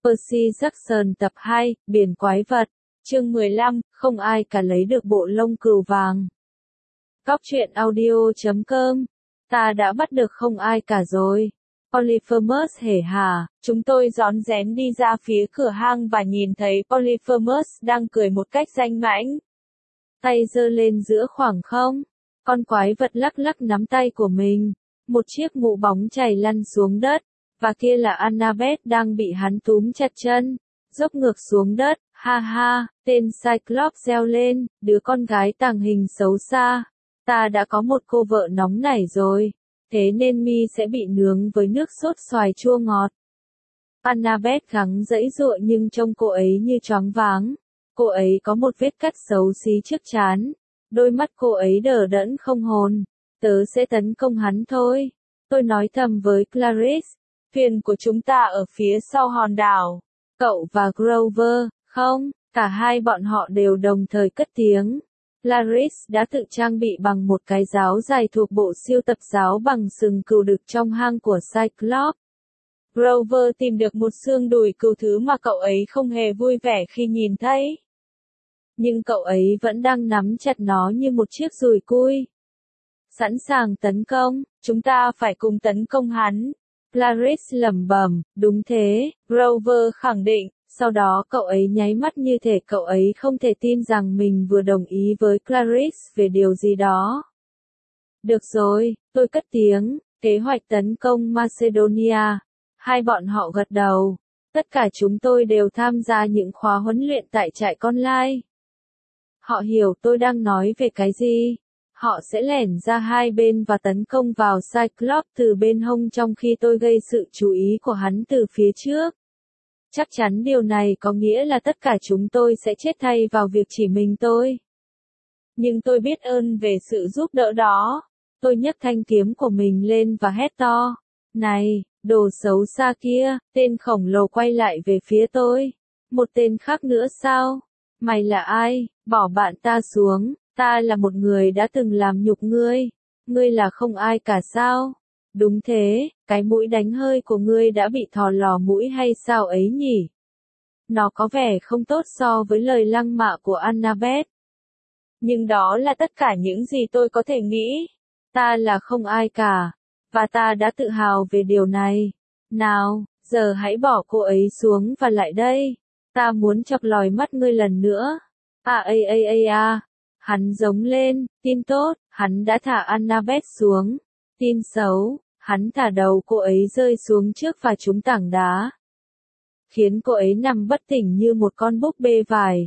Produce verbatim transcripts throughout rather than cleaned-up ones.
Percy Jackson tập hai, Biển quái vật, chương mười lăm, không ai cả lấy được bộ lông cừu vàng. Góc truyện audio chấm com, ta đã bắt được không ai cả rồi. Polyphemus hề hà, chúng tôi rón rén đi ra phía cửa hang và nhìn thấy Polyphemus đang cười một cách danh mãnh. Tay giơ lên giữa khoảng không, con quái vật lắc lắc nắm tay của mình, một chiếc mũ bóng chảy lăn xuống đất, và kia là Annabeth đang bị hắn túm chặt chân, dốc ngược xuống đất, ha ha, tên Cyclops reo lên, đứa con gái tàng hình xấu xa, ta đã có một cô vợ nóng nảy rồi, thế nên mi sẽ bị nướng với nước sốt xoài chua ngọt. Annabeth gắng giãy giụa nhưng trông cô ấy như choáng váng, cô ấy có một vết cắt xấu xí trước trán, đôi mắt cô ấy đờ đẫn không hồn, tớ sẽ tấn công hắn thôi, tôi nói thầm với Clarice. Thuyền của chúng ta ở phía sau hòn đảo. Cậu và Grover, không, cả hai bọn họ đều đồng thời cất tiếng. Clarice đã tự trang bị bằng một cái giáo dài thuộc bộ siêu tập giáo bằng sừng cừu đực trong hang của Cyclops. Grover tìm được một xương đùi cừu, thứ mà cậu ấy không hề vui vẻ khi nhìn thấy. Nhưng cậu ấy vẫn đang nắm chặt nó như một chiếc dùi cui. Sẵn sàng tấn công, chúng ta phải cùng tấn công hắn. Clarice lẩm bẩm, đúng thế, Grover khẳng định, sau đó cậu ấy nháy mắt như thể cậu ấy không thể tin rằng mình vừa đồng ý với Clarice về điều gì đó. Được rồi, tôi cất tiếng, kế hoạch tấn công Macedonia. Hai bọn họ gật đầu, tất cả chúng tôi đều tham gia những khóa huấn luyện tại trại con lai. Họ hiểu tôi đang nói về cái gì. Họ sẽ lẻn ra hai bên và tấn công vào Cyclops từ bên hông trong khi tôi gây sự chú ý của hắn từ phía trước. Chắc chắn điều này có nghĩa là tất cả chúng tôi sẽ chết thay vào việc chỉ mình tôi. Nhưng tôi biết ơn về sự giúp đỡ đó. Tôi nhấc thanh kiếm của mình lên và hét to. Này, đồ xấu xa kia, tên khổng lồ quay lại về phía tôi. Một tên khác nữa sao? Mày là ai? Bỏ bạn ta xuống. Ta là một người đã từng làm nhục ngươi. Ngươi là không ai cả sao? Đúng thế, cái mũi đánh hơi của ngươi đã bị thò lò mũi hay sao ấy nhỉ? Nó có vẻ không tốt so với lời lăng mạ của Annabeth. Nhưng đó là tất cả những gì tôi có thể nghĩ. Ta là không ai cả. Và ta đã tự hào về điều này. Nào, giờ hãy bỏ cô ấy xuống và lại đây. Ta muốn chọc lòi mắt ngươi lần nữa. À a a a a. Hắn giống lên, tin tốt, hắn đã thả Annabeth xuống. Tin xấu, hắn thả đầu cô ấy rơi xuống trước và trúng tảng đá. Khiến cô ấy nằm bất tỉnh như một con búp bê vải.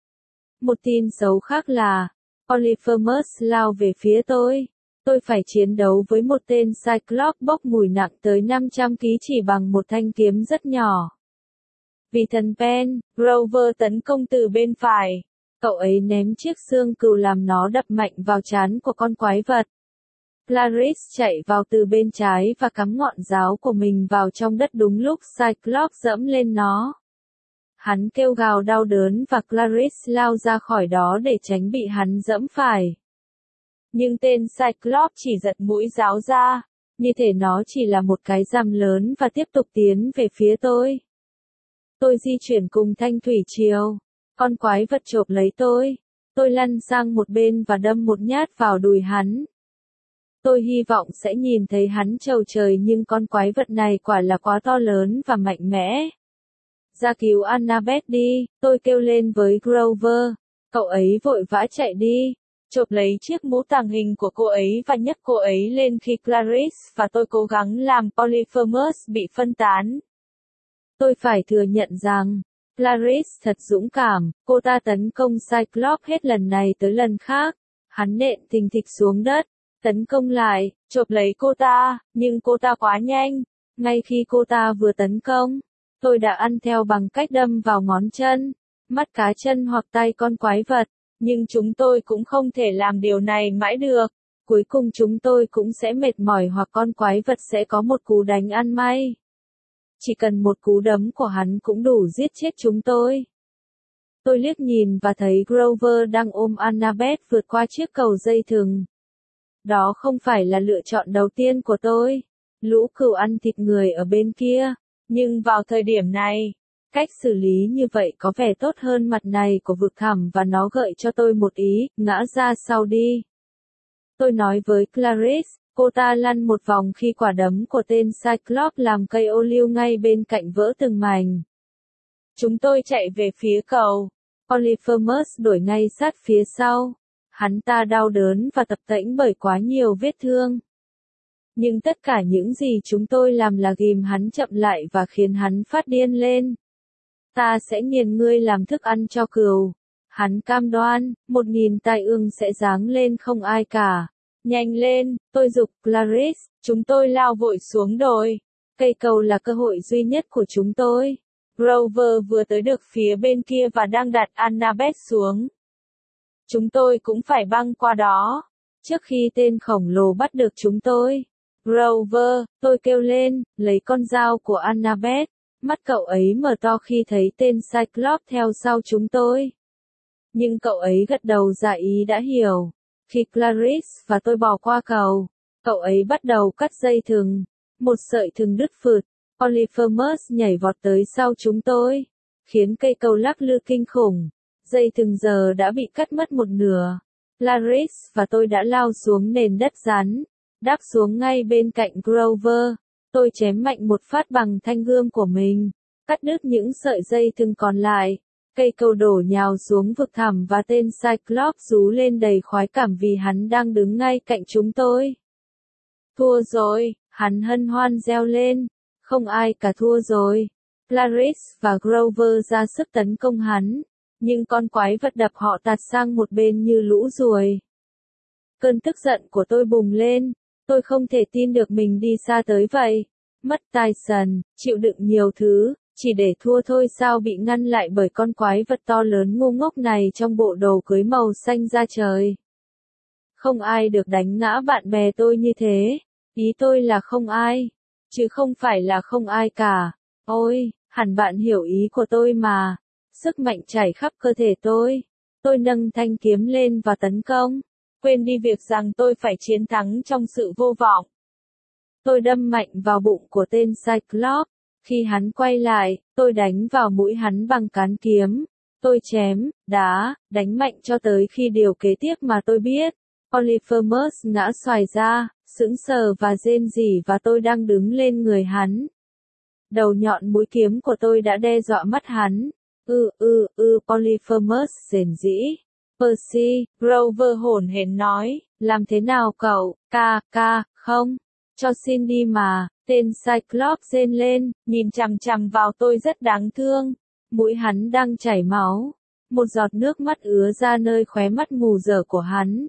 Một tin xấu khác là, Polyphemus lao về phía tôi. Tôi phải chiến đấu với một tên Cyclops bốc mùi nặng tới năm trăm ki lô gam chỉ bằng một thanh kiếm rất nhỏ. Vì thần Pen, Grover tấn công từ bên phải. Cậu ấy ném chiếc xương cừu làm nó đập mạnh vào trán của con quái vật. Clarice chạy vào từ bên trái và cắm ngọn giáo của mình vào trong đất đúng lúc Cyclops dẫm lên nó. Hắn kêu gào đau đớn và Clarice lao ra khỏi đó để tránh bị hắn dẫm phải. Nhưng tên Cyclops chỉ giật mũi giáo ra, như thể nó chỉ là một cái răm lớn và tiếp tục tiến về phía tôi. Tôi di chuyển cùng thanh thủy triều. Con quái vật chộp lấy tôi. Tôi lăn sang một bên và đâm một nhát vào đùi hắn. Tôi hy vọng sẽ nhìn thấy hắn trầu trời nhưng con quái vật này quả là quá to lớn và mạnh mẽ. Ra cứu Annabeth đi, tôi kêu lên với Grover. Cậu ấy vội vã chạy đi, chộp lấy chiếc mũ tàng hình của cô ấy và nhấc cô ấy lên khi Clarice và tôi cố gắng làm Polyphemus bị phân tán. Tôi phải thừa nhận rằng, Clarice thật dũng cảm, cô ta tấn công Cyclops hết lần này tới lần khác. Hắn nện thình thịch xuống đất, tấn công lại, chộp lấy cô ta, nhưng cô ta quá nhanh. Ngay khi cô ta vừa tấn công, tôi đã ăn theo bằng cách đâm vào ngón chân, mắt cá chân hoặc tay con quái vật. Nhưng chúng tôi cũng không thể làm điều này mãi được. Cuối cùng chúng tôi cũng sẽ mệt mỏi hoặc con quái vật sẽ có một cú đánh ăn may. Chỉ cần một cú đấm của hắn cũng đủ giết chết chúng tôi. Tôi liếc nhìn và thấy Grover đang ôm Annabeth vượt qua chiếc cầu dây thừng. Đó không phải là lựa chọn đầu tiên của tôi. Lũ cừu ăn thịt người ở bên kia. Nhưng vào thời điểm này, Cách xử lý như vậy có vẻ tốt hơn mặt này của vực thẳm và nó gợi cho tôi một ý, ngã ra sau đi. Tôi nói với Clarice, cô ta lăn một vòng khi quả đấm của tên Cyclops làm cây ô liu ngay bên cạnh vỡ từng mảnh. Chúng tôi chạy về phía cầu. Polyphemus đuổi ngay sát phía sau. Hắn ta đau đớn và tập tễnh bởi quá nhiều vết thương. Nhưng tất cả những gì chúng tôi làm là ghìm hắn chậm lại và khiến hắn phát điên lên. Ta sẽ nghiền ngươi làm thức ăn cho cừu. Hắn cam đoan, một nghìn tai ương sẽ giáng lên không ai cả. Nhanh lên, tôi giục Clarice, chúng tôi lao vội xuống đồi. Cây cầu là cơ hội duy nhất của chúng tôi. Grover vừa tới được phía bên kia và đang đặt Annabeth xuống. Chúng tôi cũng phải băng qua đó. Trước khi tên khổng lồ bắt được chúng tôi. Grover, tôi kêu lên, lấy con dao của Annabeth. Mắt cậu ấy mở to khi thấy tên Cyclops theo sau chúng tôi. Nhưng cậu ấy gật đầu dạ ý đã hiểu. Khi Clarice và tôi bò qua cầu, cậu ấy bắt đầu cắt dây thừng. Một sợi thừng đứt phượt. Polyphemus nhảy vọt tới sau chúng tôi, khiến cây cầu lắc lư kinh khủng. Dây thừng giờ đã bị cắt mất một nửa. Clarice và tôi đã lao xuống nền đất rắn, đáp xuống ngay bên cạnh Grover. Tôi chém mạnh một phát bằng thanh gươm của mình, cắt đứt những sợi dây thừng còn lại. Cây cầu đổ nhào xuống vực thẳm và tên Cyclops rú lên đầy khoái cảm vì hắn đang đứng ngay cạnh chúng tôi. Thua rồi, hắn hân hoan reo lên. Không ai cả thua rồi. Clarice và Grover ra sức tấn công hắn, nhưng con quái vật đập họ tạt sang một bên như lũ ruồi. Cơn tức giận của tôi bùng lên, tôi không thể tin được mình đi xa tới vậy. Mất Tyson, chịu đựng nhiều thứ, chỉ để thua thôi sao, bị ngăn lại bởi con quái vật to lớn ngu ngốc này trong bộ đồ cưới màu xanh da trời. Không ai được đánh ngã bạn bè tôi như thế, ý tôi là không ai. Chứ không phải là không ai cả. Ôi, hẳn bạn hiểu ý của tôi mà. Sức mạnh chảy khắp cơ thể tôi. Tôi nâng thanh kiếm lên và tấn công. Quên đi việc rằng tôi phải chiến thắng trong sự vô vọng. Tôi đâm mạnh vào bụng của tên Cyclops. Khi hắn quay lại, tôi đánh vào mũi hắn bằng cán kiếm. Tôi chém, đá, đánh mạnh cho tới khi điều kế tiếp mà tôi biết. Polyphemus ngã xoài ra, sững sờ và rên rỉ và tôi đang đứng lên người hắn. Đầu nhọn mũi kiếm của tôi đã đe dọa mắt hắn. Ư ư ư Polyphemus rền rĩ. Percy, Grover hổn hển nói, làm thế nào cậu, ca, ca, không, cho xin đi mà, tên Cyclops rên lên, nhìn chằm chằm vào tôi rất đáng thương. Mũi hắn đang chảy máu. Một giọt nước mắt ứa ra nơi khóe mắt mù dở của hắn.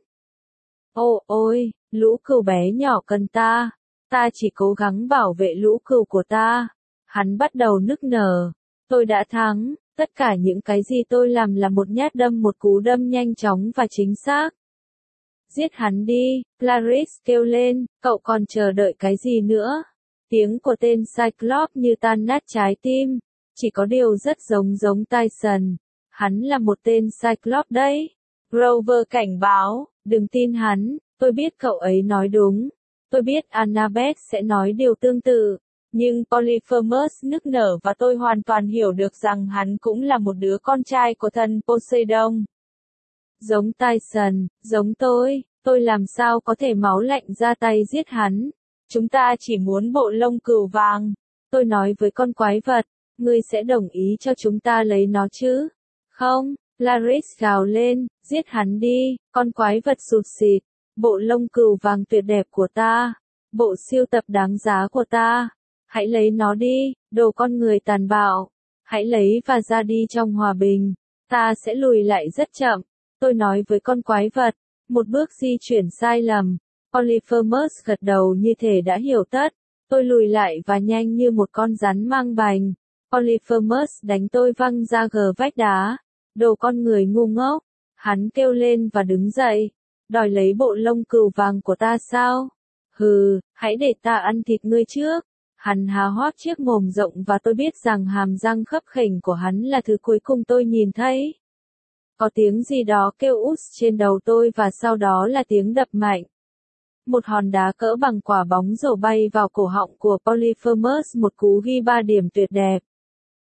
Ồ ôi, lũ cừu bé nhỏ cần ta. Ta chỉ cố gắng bảo vệ lũ cừu của ta. Hắn bắt đầu nức nở. Tôi đã thắng, tất cả những cái gì tôi làm là một nhát đâm, một cú đâm nhanh chóng và chính xác. Giết hắn đi, Clarice kêu lên, cậu còn chờ đợi cái gì nữa? Tiếng của tên Cyclops như tan nát trái tim. Chỉ có điều rất giống giống Tyson. Hắn là một tên Cyclops đấy. Grover cảnh báo, đừng tin hắn, tôi biết cậu ấy nói đúng. Tôi biết Annabeth sẽ nói điều tương tự. Nhưng Polyphemus nức nở và tôi hoàn toàn hiểu được rằng hắn cũng là một đứa con trai của thần Poseidon. Giống Tyson, giống tôi, tôi làm sao có thể máu lạnh ra tay giết hắn. Chúng ta chỉ muốn bộ lông cừu vàng. Tôi nói với con quái vật, ngươi sẽ đồng ý cho chúng ta lấy nó chứ? Không, Clarice gào lên, giết hắn đi, con quái vật sụt sịt. Bộ lông cừu vàng tuyệt đẹp của ta. Bộ siêu tập đáng giá của ta. Hãy lấy nó đi, đồ con người tàn bạo. Hãy lấy và ra đi trong hòa bình. Ta sẽ lùi lại rất chậm. Tôi nói với con quái vật. Một bước di chuyển sai lầm. Polyphemus gật đầu như thể đã hiểu tất. Tôi lùi lại và nhanh như một con rắn mang bành. Polyphemus đánh tôi văng ra gờ vách đá. Đồ con người ngu ngốc. Hắn kêu lên và đứng dậy. Đòi lấy bộ lông cừu vàng của ta sao? Hừ, hãy để ta ăn thịt ngươi trước. Hắn há hoác chiếc mồm rộng và tôi biết rằng hàm răng khấp khểnh của hắn là thứ cuối cùng tôi nhìn thấy. Có tiếng gì đó kêu út trên đầu tôi và sau đó là tiếng đập mạnh. Một hòn đá cỡ bằng quả bóng rổ bay vào cổ họng của Polyphemus, một cú ghi ba điểm tuyệt đẹp.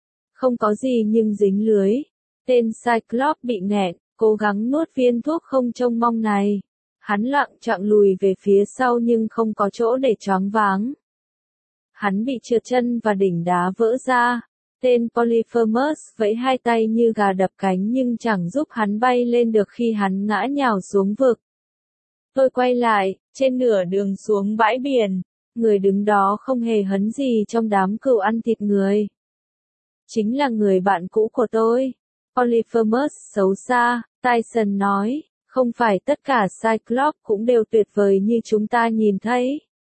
Không có gì nhưng dính lưới. Tên Cyclops bị nghẹn, cố gắng nuốt viên thuốc không trông mong này. Hắn lặng chạng lùi về phía sau nhưng không có chỗ để choáng váng. Hắn bị trượt chân và đỉnh đá vỡ ra. Tên Polyphemus vẫy hai tay như gà đập cánh nhưng chẳng giúp hắn bay lên được khi hắn ngã nhào xuống vực. Tôi quay lại, trên nửa đường xuống bãi biển, người đứng đó không hề hấn gì trong đám cừu ăn thịt người. Chính là người bạn cũ của tôi. Polyphemus xấu xa, Tyson nói, không phải tất cả Cyclops cũng đều tuyệt vời như chúng ta nhìn thấy.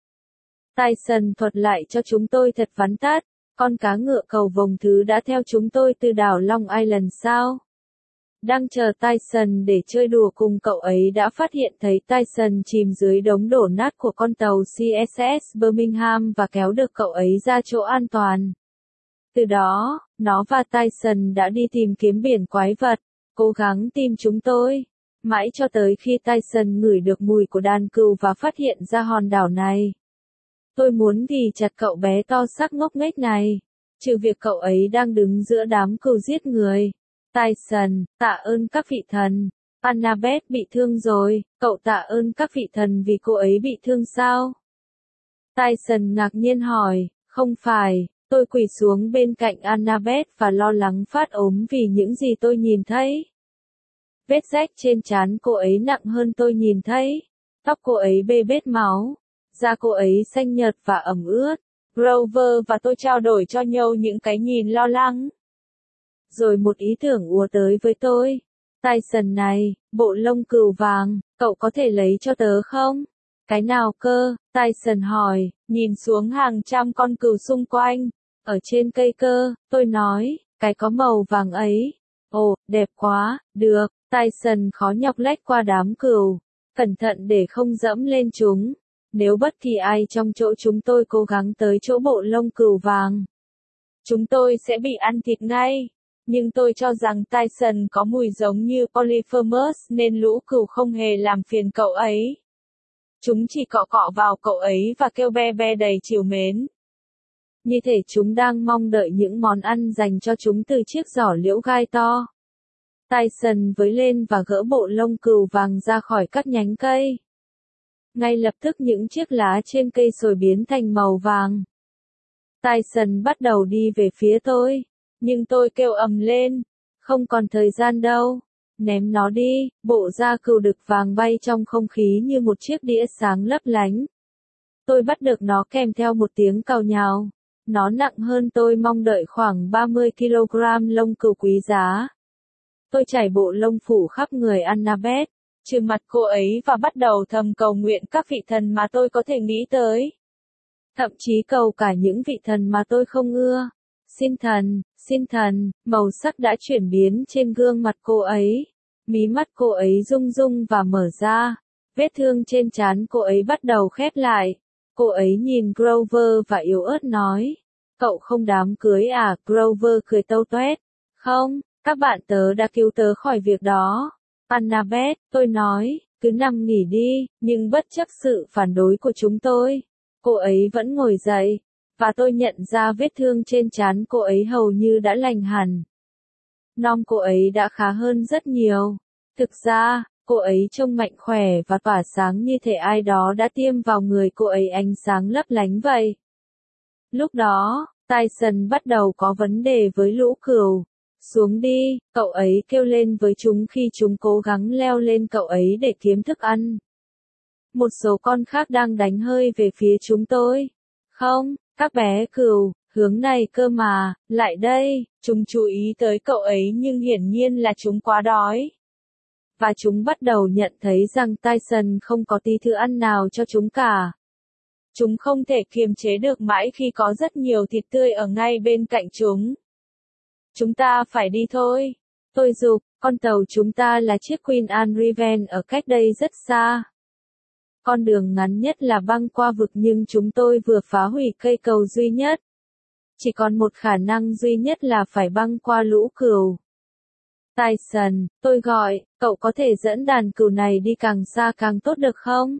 Tyson thuật lại cho chúng tôi thật vắn tắt, con cá ngựa cầu vồng thứ đã theo chúng tôi từ đảo Long Island sao? Đang chờ Tyson để chơi đùa cùng cậu ấy đã phát hiện thấy Tyson chìm dưới đống đổ nát của con tàu xê ét ét Birmingham và kéo được cậu ấy ra chỗ an toàn. Từ đó, nó và Tyson đã đi tìm kiếm biển quái vật, cố gắng tìm chúng tôi. Mãi cho tới khi Tyson ngửi được mùi của đàn cừu và phát hiện ra hòn đảo này. Tôi muốn ghì chặt cậu bé to xác ngốc nghếch này. Trừ việc cậu ấy đang đứng giữa đám cừu giết người. Tyson, tạ ơn các vị thần. Annabeth bị thương rồi, cậu tạ ơn các vị thần vì cô ấy bị thương sao? Tyson ngạc nhiên hỏi, không phải, tôi quỳ xuống bên cạnh Annabeth và lo lắng phát ốm vì những gì tôi nhìn thấy. Vết rách trên trán cô ấy nặng hơn tôi nhìn thấy. Tóc cô ấy bê bết máu. Da cô ấy xanh nhợt và ẩm ướt. Grover và tôi trao đổi cho nhau những cái nhìn lo lắng. Rồi một ý tưởng ùa tới với tôi. Tyson này, bộ lông cừu vàng, cậu có thể lấy cho tớ không? Cái nào cơ? Tyson hỏi, nhìn xuống hàng trăm con cừu xung quanh. Ở trên cây cơ, tôi nói, cái có màu vàng ấy. Ồ, đẹp quá, được. Tyson khó nhọc lách qua đám cừu. Cẩn thận để không dẫm lên chúng. Nếu bất kỳ ai trong chỗ chúng tôi cố gắng tới chỗ bộ lông cừu vàng, chúng tôi sẽ bị ăn thịt ngay. Nhưng tôi cho rằng Tyson có mùi giống như Polyphemus nên lũ cừu không hề làm phiền cậu ấy. Chúng chỉ cọ cọ vào cậu ấy và kêu be be đầy trìu mến. Như thể chúng đang mong đợi những món ăn dành cho chúng từ chiếc giỏ liễu gai to. Tyson với lên và gỡ bộ lông cừu vàng ra khỏi các nhánh cây. Ngay lập tức những chiếc lá trên cây sồi biến thành màu vàng. Tyson bắt đầu đi về phía tôi. Nhưng tôi kêu ầm lên. Không còn thời gian đâu. Ném nó đi. Bộ da cừu đực vàng bay trong không khí như một chiếc đĩa sáng lấp lánh. Tôi bắt được nó kèm theo một tiếng cào nhào. Nó nặng hơn tôi mong đợi khoảng ba mươi ki lô gam lông cừu quý giá. Tôi trải bộ lông phủ khắp người Annabeth, trừ mặt cô ấy và bắt đầu thầm cầu nguyện các vị thần mà tôi có thể nghĩ tới. Thậm chí cầu cả những vị thần mà tôi không ưa. Xin thần, xin thần, màu sắc đã chuyển biến trên gương mặt cô ấy. Mí mắt cô ấy rung rung và mở ra. Vết thương trên trán cô ấy bắt đầu khép lại. Cô ấy nhìn Grover và yếu ớt nói. Cậu không đám cưới à? Grover cười tâu toét. Không, các bạn tớ đã cứu tớ khỏi việc đó. Annabeth, tôi nói, cứ nằm nghỉ đi, nhưng bất chấp sự phản đối của chúng tôi. Cô ấy vẫn ngồi dậy, và tôi nhận ra vết thương trên trán cô ấy hầu như đã lành hẳn. Nom cô ấy đã khá hơn rất nhiều. Thực ra, cô ấy trông mạnh khỏe và tỏa sáng như thể ai đó đã tiêm vào người cô ấy ánh sáng lấp lánh vậy. Lúc đó, Tyson bắt đầu có vấn đề với lũ cừu. Xuống đi, cậu ấy kêu lên với chúng khi chúng cố gắng leo lên cậu ấy để kiếm thức ăn. Một số con khác đang đánh hơi về phía chúng tôi. Không, các bé cừu, hướng này cơ mà, lại đây, chúng chú ý tới cậu ấy nhưng hiển nhiên là chúng quá đói. Và chúng bắt đầu nhận thấy rằng Tyson không có tí thứ ăn nào cho chúng cả. Chúng không thể kiềm chế được mãi khi có rất nhiều thịt tươi ở ngay bên cạnh chúng. Chúng ta phải đi thôi. Tôi giục, con tàu chúng ta là chiếc Queen Anne Riven ở cách đây rất xa. Con đường ngắn nhất là băng qua vực nhưng chúng tôi vừa phá hủy cây cầu duy nhất. Chỉ còn một khả năng duy nhất là phải băng qua lũ cừu. Tyson, tôi gọi, cậu có thể dẫn đàn cừu này đi càng xa càng tốt được không?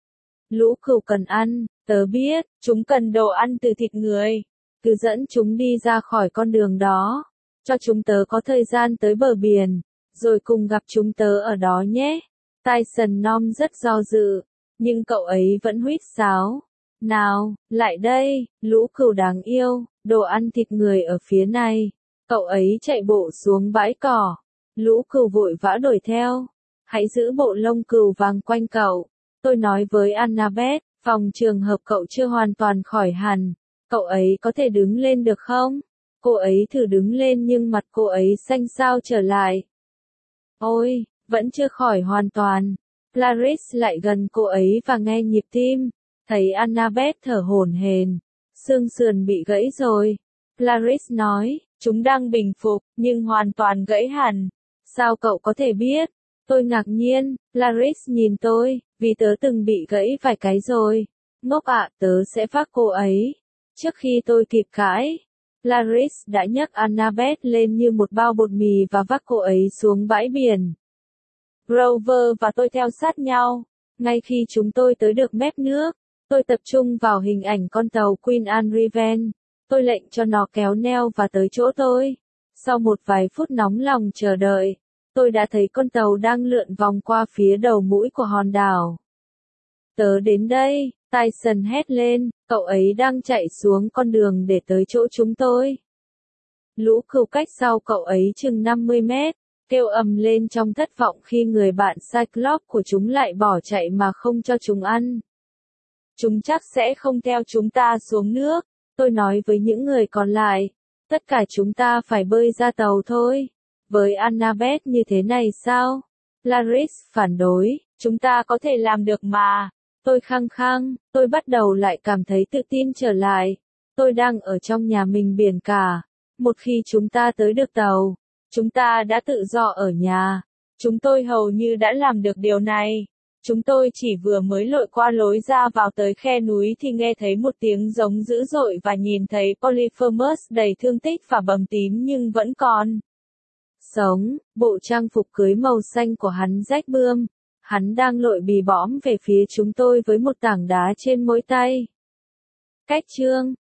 Lũ cừu cần ăn, tớ biết, chúng cần đồ ăn từ thịt người. Cứ dẫn chúng đi ra khỏi con đường đó. cho chúng tớ có thời gian tới bờ biển, rồi cùng gặp chúng tớ ở đó nhé. Tyson Nom rất do dự, nhưng cậu ấy vẫn huýt sáo. Nào, lại đây, lũ cừu đáng yêu, đồ ăn thịt người ở phía này. Cậu ấy chạy bộ xuống bãi cỏ. Lũ cừu vội vã đuổi theo. Hãy giữ bộ lông cừu vàng quanh cậu. Tôi nói với Annabeth, phòng trường hợp cậu chưa hoàn toàn khỏi hẳn. Cậu ấy có thể đứng lên được không? Cô ấy thử đứng lên nhưng mặt cô ấy xanh xao trở lại. Ôi, vẫn chưa khỏi hoàn toàn. Clarice lại gần cô ấy và nghe nhịp tim. Thấy Annabeth thở hổn hển. Xương sườn bị gãy rồi. Clarice nói, chúng đang bình phục, nhưng hoàn toàn gãy hẳn. Sao cậu có thể biết? Tôi ngạc nhiên. Clarice nhìn tôi, vì tớ từng bị gãy vài cái rồi. Ngốc ạ, tớ sẽ vác cô ấy. Trước khi tôi kịp cãi, Clarice đã nhấc Annabeth lên như một bao bột mì và vác cô ấy xuống bãi biển. Grover và tôi theo sát nhau. Ngay khi chúng tôi tới được mép nước, tôi tập trung vào hình ảnh con tàu Queen Anne Riven. Tôi lệnh cho nó kéo neo và tới chỗ tôi. Sau một vài phút nóng lòng chờ đợi, tôi đã thấy con tàu đang lượn vòng qua phía đầu mũi của hòn đảo. Tớ đến đây, Tyson hét lên, cậu ấy đang chạy xuống con đường để tới chỗ chúng tôi. Lũ cừu cách sau cậu ấy chừng năm mươi mét, kêu ầm lên trong thất vọng khi người bạn Cyclops của chúng lại bỏ chạy mà không cho chúng ăn. Chúng chắc sẽ không theo chúng ta xuống nước, tôi nói với những người còn lại. Tất cả chúng ta phải bơi ra tàu thôi. Với Annabeth như thế này sao? Clarice phản đối, chúng ta có thể làm được mà. Tôi khăng khăng, tôi bắt đầu lại cảm thấy tự tin trở lại. Tôi đang ở trong nhà mình biển cả. Một khi chúng ta tới được tàu, chúng ta đã tự do ở nhà. Chúng tôi hầu như đã làm được điều này. Chúng tôi chỉ vừa mới lội qua lối ra vào tới khe núi thì nghe thấy một tiếng giống dữ dội và nhìn thấy Polyphemus đầy thương tích và bầm tím nhưng vẫn còn sống. Bộ trang phục cưới màu xanh của hắn rách bươm. Hắn đang lội bì bõm về phía chúng tôi với một tảng đá trên mỗi tay. Cách chương